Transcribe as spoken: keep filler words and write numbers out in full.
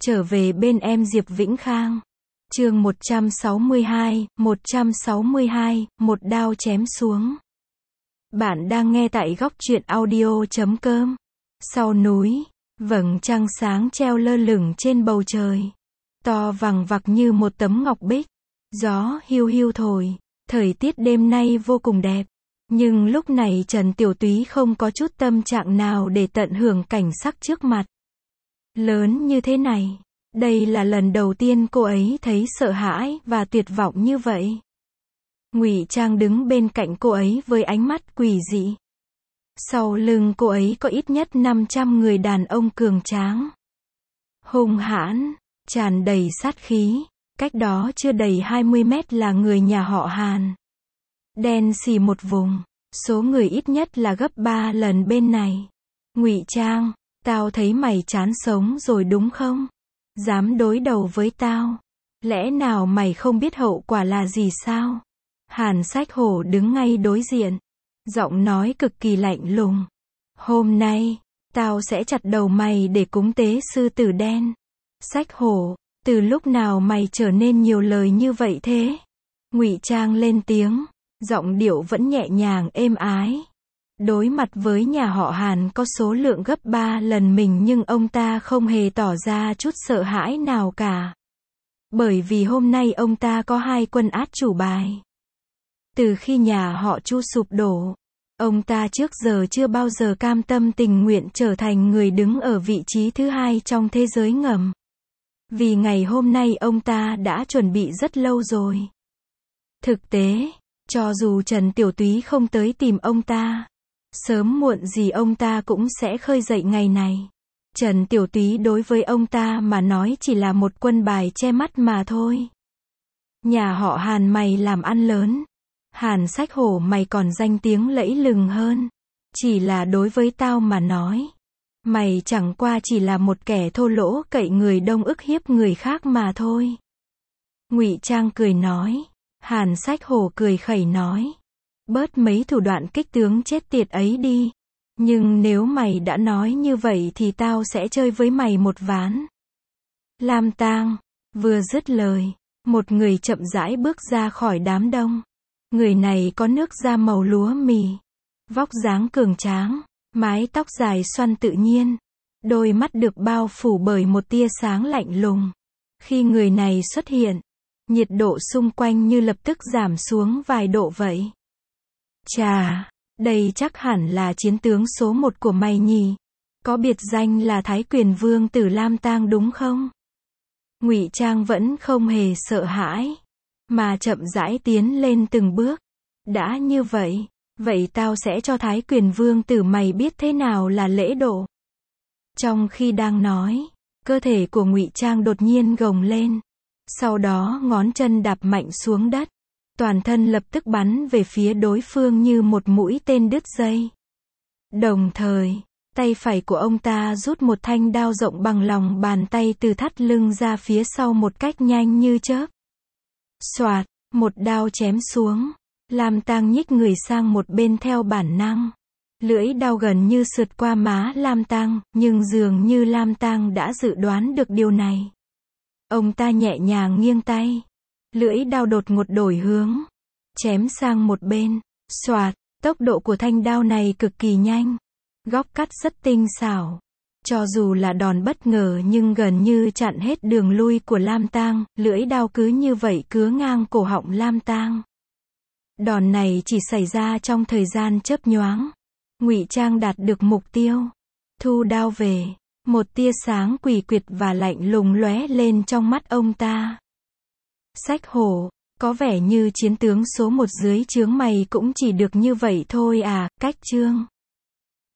Trở về bên em Diệp Vĩnh Khang. Chương một trăm sáu mươi hai, một trăm sáu mươi hai, một đao chém xuống. Bạn đang nghe tại góc truyện audio chấm com. Sau núi, vầng trăng sáng treo lơ lửng trên bầu trời. To vằng vặc như một tấm ngọc bích. Gió hiu hiu thổi, thời tiết đêm nay vô cùng đẹp. Nhưng lúc này Trần Tiểu Túy không có chút tâm trạng nào để tận hưởng cảnh sắc trước mặt. Lớn như thế này, đây là lần đầu tiên cô ấy thấy sợ hãi và tuyệt vọng như vậy. Ngụy Trang đứng bên cạnh cô ấy với ánh mắt quỷ dị. Sau lưng cô ấy có ít nhất năm trăm người đàn ông cường tráng, hung hãn, tràn đầy sát khí. Cách đó chưa đầy hai mươi mét là người nhà họ Hàn. Đen xì một vùng, số người ít nhất là gấp ba lần bên này. Ngụy Trang, tao thấy mày chán sống rồi đúng không? Dám đối đầu với tao? Lẽ nào mày không biết hậu quả là gì sao? Hàn Sách Hổ đứng ngay đối diện, giọng nói cực kỳ lạnh lùng. Hôm nay, tao sẽ chặt đầu mày để cúng tế sư tử đen. Sách Hổ, từ lúc nào mày trở nên nhiều lời như vậy thế? Ngụy Trang lên tiếng, giọng điệu vẫn nhẹ nhàng êm ái. Đối mặt với nhà họ Hàn có số lượng gấp ba lần mình nhưng ông ta không hề tỏ ra chút sợ hãi nào cả. Bởi vì hôm nay ông ta có hai quân át chủ bài. Từ khi nhà họ Chu sụp đổ, ông ta trước giờ chưa bao giờ cam tâm tình nguyện trở thành người đứng ở vị trí thứ hai trong thế giới ngầm. Vì ngày hôm nay ông ta đã chuẩn bị rất lâu rồi. Thực tế, cho dù Trần Tiểu Túy không tới tìm ông ta, sớm muộn gì ông ta cũng sẽ khơi dậy ngày này. Trần Tiểu Túy đối với ông ta mà nói chỉ là một quân bài che mắt mà thôi. Nhà họ Hàn mày làm ăn lớn. Hàn Sách Hổ mày còn danh tiếng lẫy lừng hơn. Chỉ là đối với tao mà nói, mày chẳng qua chỉ là một kẻ thô lỗ cậy người đông ức hiếp người khác mà thôi. Ngụy Trang cười nói. Hàn Sách Hổ cười khẩy nói. Bớt mấy thủ đoạn kích tướng chết tiệt ấy đi. Nhưng nếu mày đã nói như vậy thì tao sẽ chơi với mày một ván. Lam Tang, vừa dứt lời, một người chậm rãi bước ra khỏi đám đông. Người này có nước da màu lúa mì, vóc dáng cường tráng, mái tóc dài xoăn tự nhiên, đôi mắt được bao phủ bởi một tia sáng lạnh lùng. Khi người này xuất hiện, nhiệt độ xung quanh như lập tức giảm xuống vài độ vậy. Chà, đây chắc hẳn là chiến tướng số một của mày nhỉ? Có biệt danh là Thái Quyền Vương tử Lam Tang đúng không? Ngụy Trang vẫn không hề sợ hãi, mà chậm rãi tiến lên từng bước. Đã như vậy, vậy tao sẽ cho Thái Quyền Vương tử mày biết thế nào là lễ độ. Trong khi đang nói, cơ thể của Ngụy Trang đột nhiên gồng lên. Sau đó ngón chân đạp mạnh xuống đất. Toàn thân lập tức bắn về phía đối phương như một mũi tên đứt dây. Đồng thời, tay phải của ông ta rút một thanh đao rộng bằng lòng bàn tay từ thắt lưng ra phía sau một cách nhanh như chớp. Xoạt, một đao chém xuống. Lam Tang nhích người sang một bên theo bản năng. Lưỡi đao gần như sượt qua má Lam Tang, nhưng dường như Lam Tang đã dự đoán được điều này. Ông ta nhẹ nhàng nghiêng tay. Lưỡi đao đột ngột đổi hướng, chém sang một bên. Xoạt, tốc độ của thanh đao này cực kỳ nhanh. Góc cắt rất tinh xảo. Cho dù là đòn bất ngờ nhưng gần như chặn hết đường lui của Lam Tang, lưỡi đao cứ như vậy cứa ngang cổ họng Lam Tang. Đòn này chỉ xảy ra trong thời gian chớp nhoáng. Ngụy Trang đạt được mục tiêu. Thu đao về, một tia sáng quỷ quyệt và lạnh lùng lóe lên trong mắt ông ta. Sách Hổ, có vẻ như chiến tướng số một dưới trướng mày cũng chỉ được như vậy thôi à, cách chương.